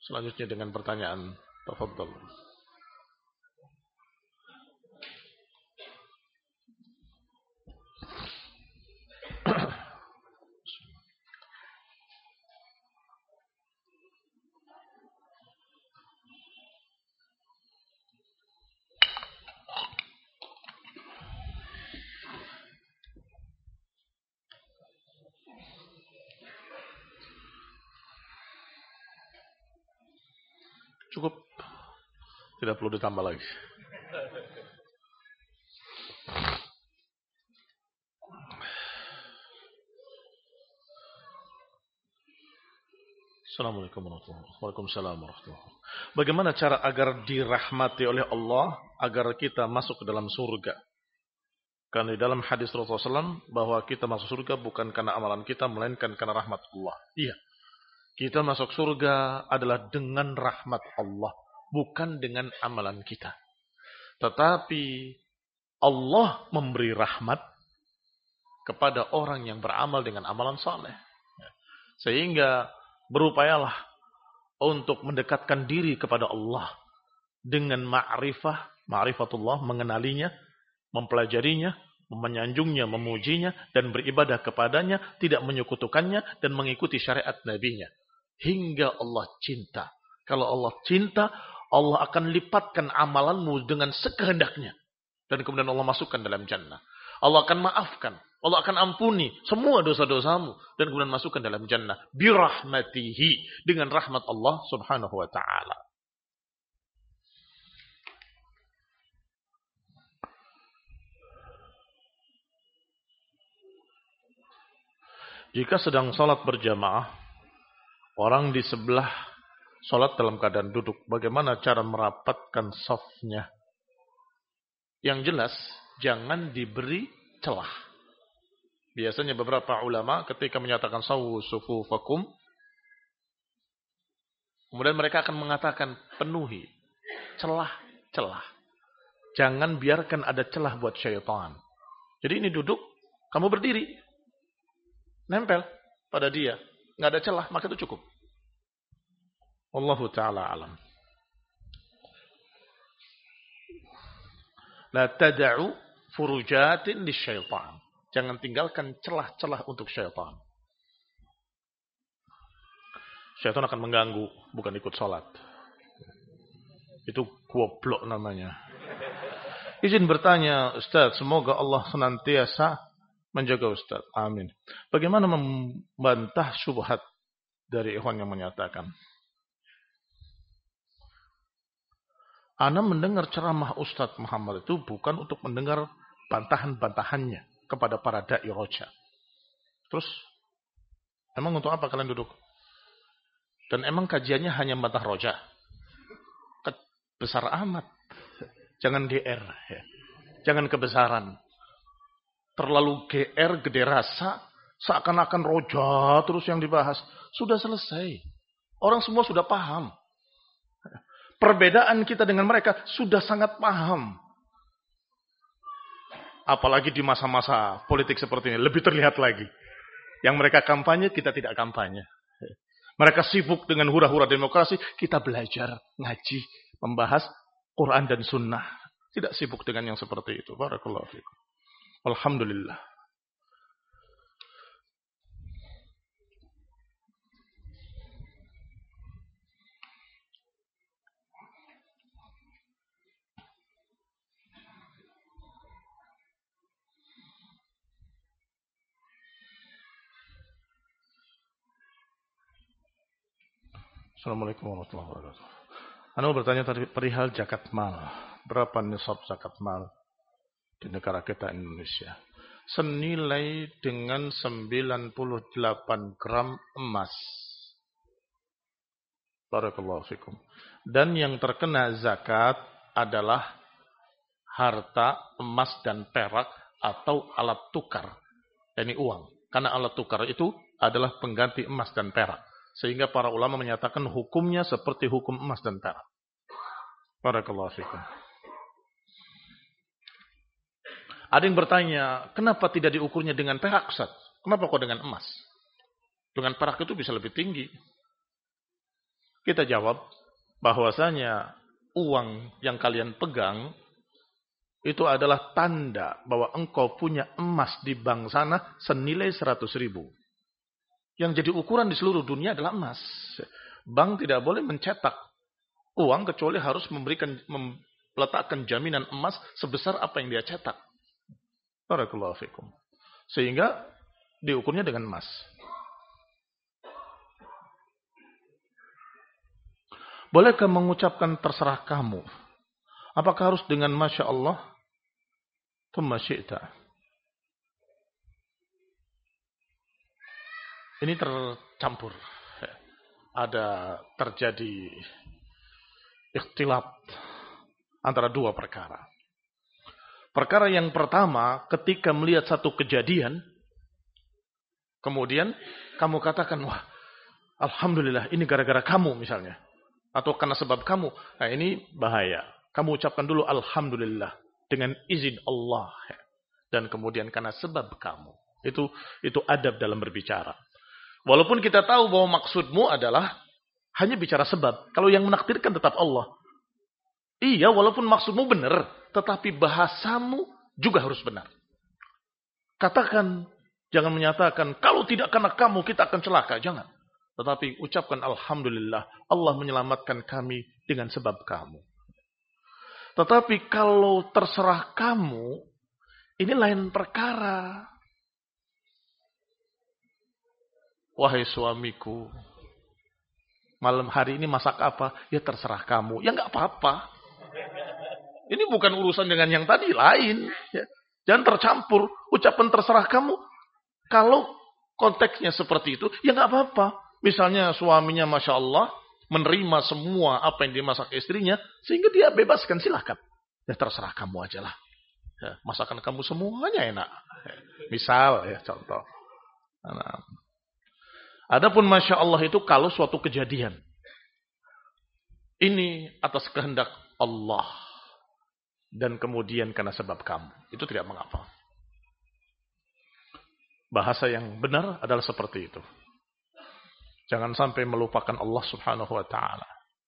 Selanjutnya dengan pertanyaan. Tafadhal. Cukup. Tidak perlu ditambah lagi. Assalamualaikum warahmatullahi wabarakatuh. Waalaikumsalam warahmatullahi wabarakatuh. Bagaimana cara agar dirahmati oleh Allah agar kita masuk ke dalam surga? Karena di dalam hadis Rasulullah SAW bahwa kita masuk surga bukan karena amalan kita melainkan karena rahmat Allah. Iya. Kita masuk surga adalah dengan rahmat Allah, bukan dengan amalan kita. Tetapi Allah memberi rahmat kepada orang yang beramal dengan amalan saleh. Sehingga berupayalah untuk mendekatkan diri kepada Allah dengan ma'rifatullah, mengenalinya, mempelajarinya, menyanjungnya, memujinya, dan beribadah kepadanya, tidak menyekutukannya, dan mengikuti syariat nabinya. Hingga Allah cinta. Kalau Allah cinta, Allah akan lipatkan amalanmu dengan sekehendaknya. Dan kemudian Allah masukkan dalam jannah. Allah akan maafkan. Allah akan ampuni semua dosa-dosamu. Dan kemudian masukkan dalam jannah. Birahmatihi. Dengan rahmat Allah subhanahu wa ta'ala. Jika sedang sholat berjamaah, orang di sebelah sholat dalam keadaan duduk, bagaimana cara merapatkan safnya? Yang jelas, jangan diberi celah. Biasanya beberapa ulama ketika menyatakan sawu sufufakum, kemudian mereka akan mengatakan penuhi celah-celah. Jangan biarkan ada celah buat syaitan. Jadi ini duduk, kamu berdiri, nempel pada dia, nggak ada celah, maka itu cukup. Wallahu ta'ala alam. La tada'u furujatin lisyaitan. Jangan tinggalkan celah-celah untuk syaitan. Syaitan akan mengganggu, bukan ikut sholat. Itu goblok namanya. Izin bertanya, Ustaz, semoga Allah senantiasa menjaga Ustaz. Amin. Bagaimana membantah syubhat dari ikhwan yang menyatakan, ana mendengar ceramah Ustaz Muhammad itu bukan untuk mendengar bantahan-bantahannya kepada para da'i roja. Terus, emang untuk apa kalian duduk? Dan emang kajiannya hanya bantah roja? Besar amat. Jangan GR. Ya. Jangan kebesaran. Terlalu GR, gede rasa, seakan-akan roja terus yang dibahas. Sudah selesai. Orang semua sudah paham. Perbedaan kita dengan mereka sudah sangat paham. Apalagi di masa-masa politik seperti ini. Lebih terlihat lagi. Yang mereka kampanye, kita tidak kampanye. Mereka sibuk dengan hura-hura demokrasi. Kita belajar, ngaji, membahas Quran dan Sunnah. Tidak sibuk dengan yang seperti itu. Barakallahu fiikum. Alhamdulillah. Assalamualaikum warahmatullahi wabarakatuh. Anda bertanya tadi perihal zakat mal. Berapa nisab zakat mal di negara kita Indonesia? Senilai dengan 98 gram emas. Barakallahu fikum. Dan yang terkena zakat adalah harta emas dan perak atau alat tukar. Ini uang. Karena alat tukar itu adalah pengganti emas dan perak. Sehingga para ulama menyatakan hukumnya seperti hukum emas dan perak. Barakallahu fikum. Ada yang bertanya, kenapa tidak diukurnya dengan perak, Ustaz? Kenapa kok dengan emas? Dengan perak itu bisa lebih tinggi. Kita jawab bahwasanya uang yang kalian pegang itu adalah tanda bahwa engkau punya emas di bank sana senilai 100.000. Yang jadi ukuran di seluruh dunia adalah emas. Bank tidak boleh mencetak uang kecuali harus meletakkan jaminan emas sebesar apa yang dia cetak. Barakallahu fikum. Sehingga diukurnya dengan emas. Bolehkah mengucapkan terserah kamu? Apakah harus dengan Masya Allah? Thumma syi'ta. Ini tercampur. Ada terjadi ikhtilaf antara dua perkara. Perkara yang pertama, ketika melihat satu kejadian, kemudian kamu katakan, wah, alhamdulillah, ini gara-gara kamu misalnya. Atau karena sebab kamu. Nah, ini bahaya. Kamu ucapkan dulu alhamdulillah dengan izin Allah. Dan kemudian karena sebab kamu. Itu adab dalam berbicara. Walaupun kita tahu bahwa maksudmu adalah hanya bicara sebab. Kalau yang menakdirkan tetap Allah. Iya, walaupun maksudmu benar, tetapi bahasamu juga harus benar. Katakan, jangan menyatakan, kalau tidak karena kamu kita akan celaka. Jangan. Tetapi ucapkan alhamdulillah, Allah menyelamatkan kami dengan sebab kamu. Tetapi kalau terserah kamu, ini lain perkara. Wahai suamiku, malam hari ini masak apa? Ya terserah kamu. Ya nggak apa-apa. Ini bukan urusan dengan yang tadi, lain. Ya. Jangan tercampur. Ucapan terserah kamu. Kalau konteksnya seperti itu, ya nggak apa-apa. Misalnya suaminya Masya Allah, menerima semua apa yang dimasak istrinya, sehingga dia bebaskan, silahkan. Ya terserah kamu aja lah. Ya, masakan kamu semuanya enak. Ya, misal, ya contoh. Nah. Adapun Masya Allah itu kalau suatu kejadian. Ini atas kehendak Allah. Dan kemudian karena sebab kamu. Itu tidak mengapa. Bahasa yang benar adalah seperti itu. Jangan sampai melupakan Allah subhanahu wa ta'ala.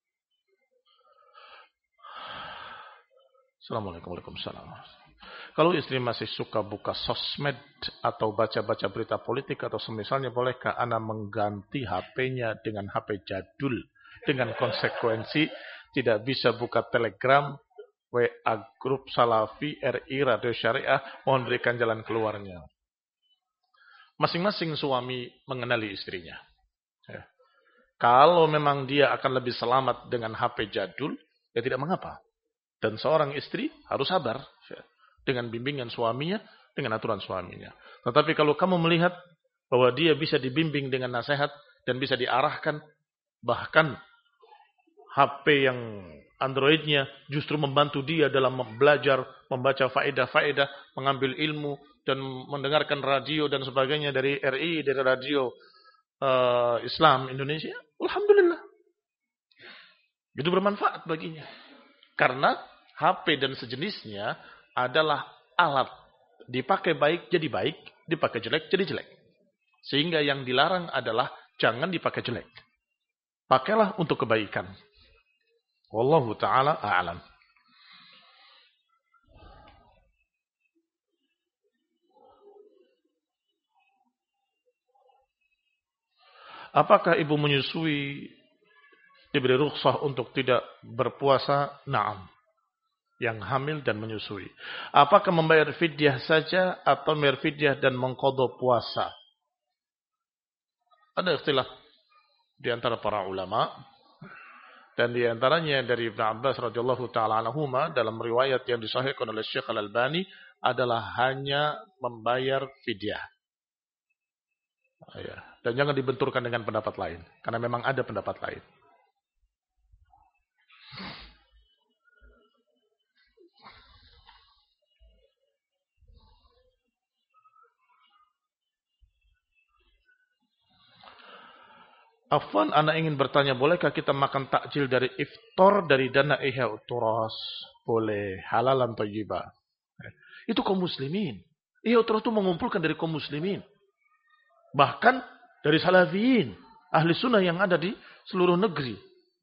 Assalamualaikum warahmatullahi wabarakatuh. Kalau istri masih suka buka sosmed atau baca-baca berita politik atau semisalnya, bolehkah Ana mengganti HP-nya dengan HP jadul dengan konsekuensi tidak bisa buka Telegram, WA grup Salafi, RI, Radio Syariah, mohon berikan jalan keluarnya. Masing-masing suami mengenali istrinya. Ya. Kalau memang dia akan lebih selamat dengan HP jadul, ya tidak mengapa. Dan seorang istri harus sabar. Ya. Dengan bimbingan suaminya, dengan aturan suaminya. Tetapi kalau kamu melihat bahwa dia bisa dibimbing dengan nasihat dan bisa diarahkan, bahkan HP yang Androidnya justru membantu dia dalam belajar, membaca faedah-faedah, mengambil ilmu, dan mendengarkan radio dan sebagainya dari RI, dari radio Islam Indonesia, alhamdulillah. Itu bermanfaat baginya. Karena HP dan sejenisnya adalah alat. Dipakai baik jadi baik, dipakai jelek jadi jelek. Sehingga yang dilarang adalah jangan dipakai jelek. Pakailah untuk kebaikan. Wallahu ta'ala a'lam. Apakah ibu menyusui diberi rukhsah untuk tidak berpuasa? Naam. Yang hamil dan menyusui. Apakah membayar fidyah saja atau membayar fidyah dan mengqadha puasa? Ada ikhtilaf di antara para ulama, dan di antaranya dari Ibnu Abbas radhiyallahu taala anhuma dalam riwayat yang disahihkan oleh Syekh Al-Albani adalah hanya membayar fidyah. Ya. Dan jangan dibenturkan dengan pendapat lain, karena memang ada pendapat lain. Afwan, Anda ingin bertanya, bolehkah kita makan takjil dari iftar dari dana Ihya Turas? Boleh, halalan thayyibah. Itu kaum muslimin. Ihya Turas itu mengumpulkan dari kaum muslimin. Bahkan dari salafiyin, ahli sunnah yang ada di seluruh negeri.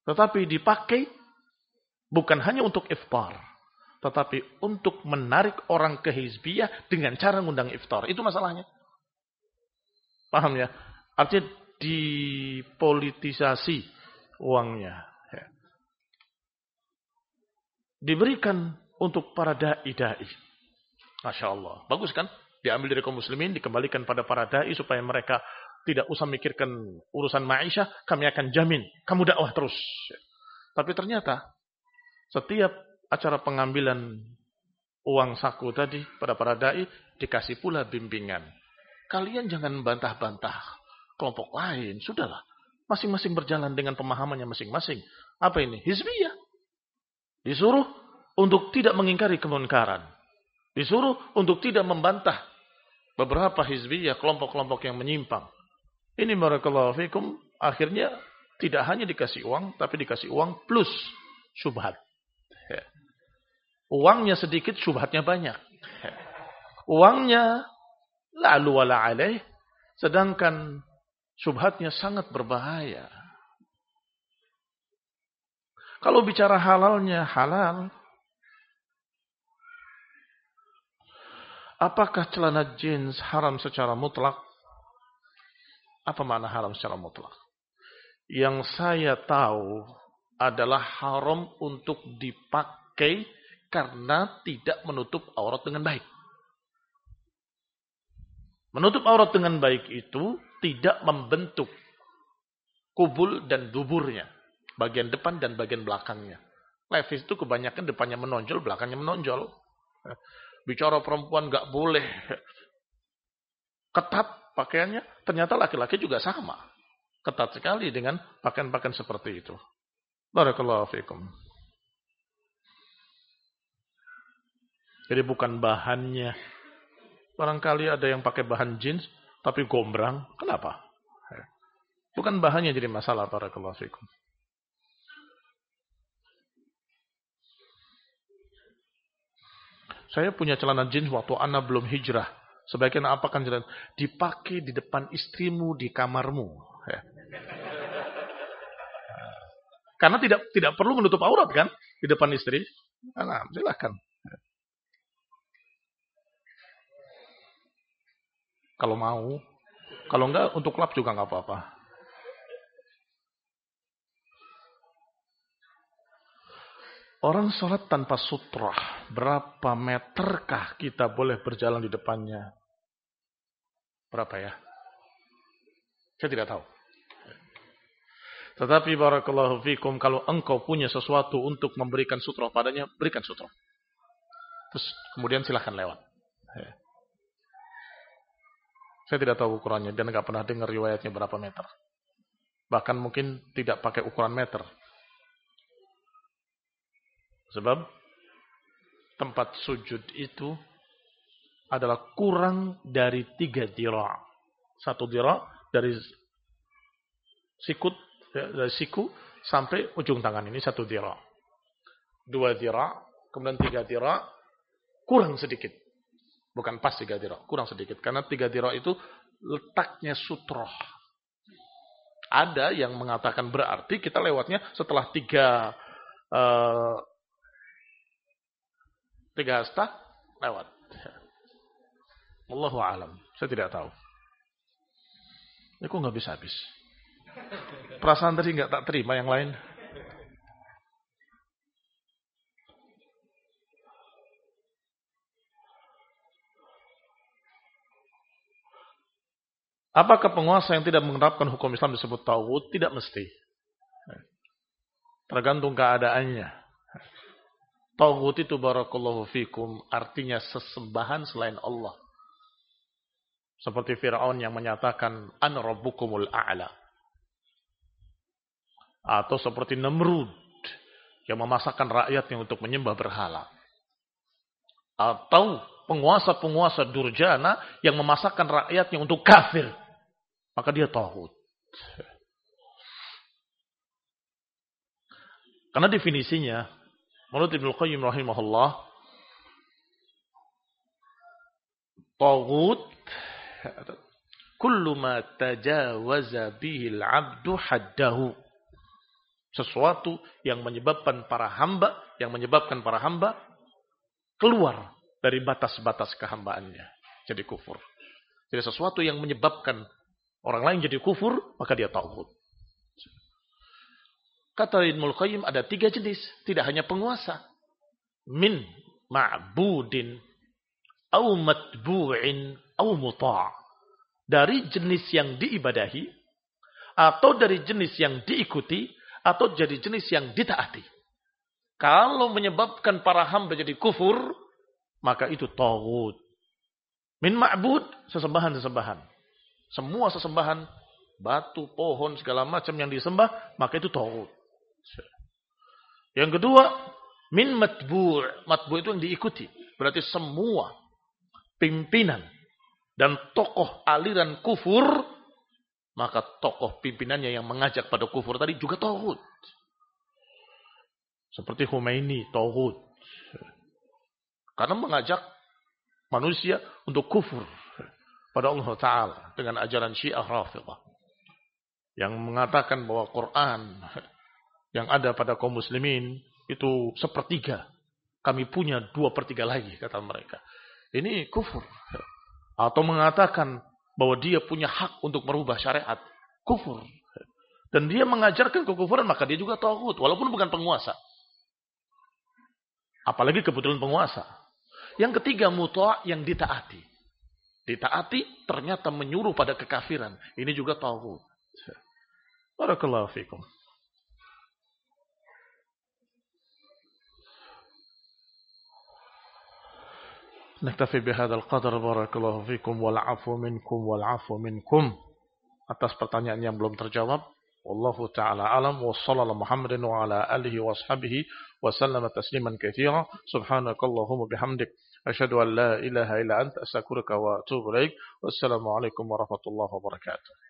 Tetapi dipakai bukan hanya untuk iftar, tetapi untuk menarik orang ke hizbiyah dengan cara ngundang iftar. Itu masalahnya. Paham ya? Artinya dipolitisasi uangnya. Diberikan untuk para da'i-da'i. Masya Allah. Bagus kan? Diambil dari kaum muslimin, dikembalikan pada para da'i supaya mereka tidak usah mikirkan urusan ma'isyah. Kami akan jamin. Kamu dakwah terus. Tapi ternyata setiap acara pengambilan uang saku tadi pada para da'i dikasih pula bimbingan. Kalian jangan bantah-bantah kelompok lain. Sudahlah. Masing-masing berjalan dengan pemahamannya masing-masing. Apa ini? Hizbiyah. Disuruh untuk tidak mengingkari kemunkaran. Disuruh untuk tidak membantah beberapa hizbiyah, kelompok-kelompok yang menyimpang. Ini barakallahu fikum. Akhirnya tidak hanya dikasih uang, tapi dikasih uang plus syubhat. Uangnya sedikit, syubhatnya banyak. Uangnya lalu wala alaih, sedangkan syubhatnya sangat berbahaya. Kalau bicara halalnya halal, apakah celana jeans haram secara mutlak? Apa makna haram secara mutlak? Yang saya tahu adalah haram untuk dipakai karena tidak menutup aurat dengan baik. Menutup aurat dengan baik itu tidak membentuk kubul dan duburnya. Bagian depan dan bagian belakangnya. Levis itu kebanyakan depannya menonjol, belakangnya menonjol. Bicara perempuan gak boleh ketat pakaiannya. Ternyata laki-laki juga sama. Ketat sekali dengan pakaian-pakaian seperti itu. Barakallahu fikum. Jadi bukan bahannya. Barangkali ada yang pakai bahan jeans, tapi gombrang. Kenapa? Bukan bahannya jadi masalah. Barakallahu fikum. Saya punya celana jeans waktu ana belum hijrah. Sebaiknya apakan celana? Dipakai di depan istrimu di kamarmu. Ya. Karena tidak perlu menutup aurat kan di depan istri. Nah, silakan. Kalau mau. Kalau enggak, untuk klub juga enggak apa-apa. Orang sholat tanpa sutrah. Berapa meterkah kita boleh berjalan di depannya? Berapa ya? Saya tidak tahu. Tetapi barakallahu fikum, kalau engkau punya sesuatu untuk memberikan sutrah padanya, berikan sutrah. Terus kemudian silahkan lewat. Saya tidak tahu ukurannya dan nggak pernah dengar riwayatnya berapa meter. Bahkan mungkin tidak pakai ukuran meter. Sebab tempat sujud itu adalah kurang dari 3 dira'. 1 dira' dari dari siku sampai ujung tangan ini 1 dira'. 2 dira', kemudian 3 dira', kurang sedikit. Bukan pas 3 dira', kurang sedikit. Karena 3 dira' itu letaknya sutroh. Ada yang mengatakan berarti kita lewatnya setelah 3 hasta lewat. Wallahu a'lam. Saya tidak tahu. Ini kok nggak bisa habis. Perasaan tadi nggak tak terima yang lain. Apakah penguasa yang tidak menerapkan hukum Islam disebut taghut? Tidak mesti. Tergantung keadaannya. Taghut itu barakallahu fikum artinya sesembahan selain Allah. Seperti Fir'aun yang menyatakan ana rabbukumul a'la. Atau seperti Namrud yang memasakkan rakyatnya untuk menyembah berhala. Atau penguasa-penguasa durjana yang memasakkan rakyatnya untuk kafir. Maka dia taghut. Karena definisinya, menurut Ibnu Qayyim rahimahullah, taghut kullu ma tajawaza bihi al-'abdu haddahu. Sesuatu yang menyebabkan para hamba keluar dari batas-batas kehambaannya. Jadi kufur. Jadi sesuatu yang menyebabkan orang lain jadi kufur, maka dia tauhid. Kata Ibnul Qayyim ada 3 jenis. Tidak hanya penguasa. Min ma'budin au matbu'in au muta'. Dari jenis yang diibadahi, atau dari jenis yang diikuti, atau dari jenis yang ditaati. Kalau menyebabkan para hamba jadi kufur, maka itu tauhid. Min ma'bud, sesembahan-sesembahan. Semua sesembahan, batu, pohon, segala macam yang disembah, maka itu tauhid. Yang kedua, min matbu'. Matbu' itu yang diikuti. Berarti semua pimpinan dan tokoh aliran kufur, maka tokoh pimpinannya yang mengajak pada kufur tadi juga tauhid. Seperti Khomeini, tauhid. Karena mengajak manusia untuk kufur pada Allah Ta'ala dengan ajaran Syiah Rafidhah. Yang mengatakan bahwa Quran yang ada pada kaum muslimin itu 1/3. Kami punya 2/3 lagi, kata mereka. Ini kufur. Atau mengatakan bahwa dia punya hak untuk merubah syariat. Kufur. Dan dia mengajarkan kekufuran, maka dia juga tauhid. Walaupun bukan penguasa. Apalagi kebetulan penguasa. Yang ketiga, muta' yang ditaati. Ditaati ternyata menyuruh pada kekafiran. Ini juga tauhid. Barakallahu fikum. Naktafi bihadzal qadar, barakallahu fikum wal 'afwu minkum wal 'afwu minkum. Atas pertanyaan yang belum terjawab, wallahu taala alam, wa sallallahu Muhammadin wa ala alihi wa ashabihi wa sallama tasliman katsira. Subhanakallahumma bihamdik asyhadu an la ilaha illa anta astaghfiruka wa atubu ilaik. Wassalamu alaikum warahmatullahi wabarakatuh.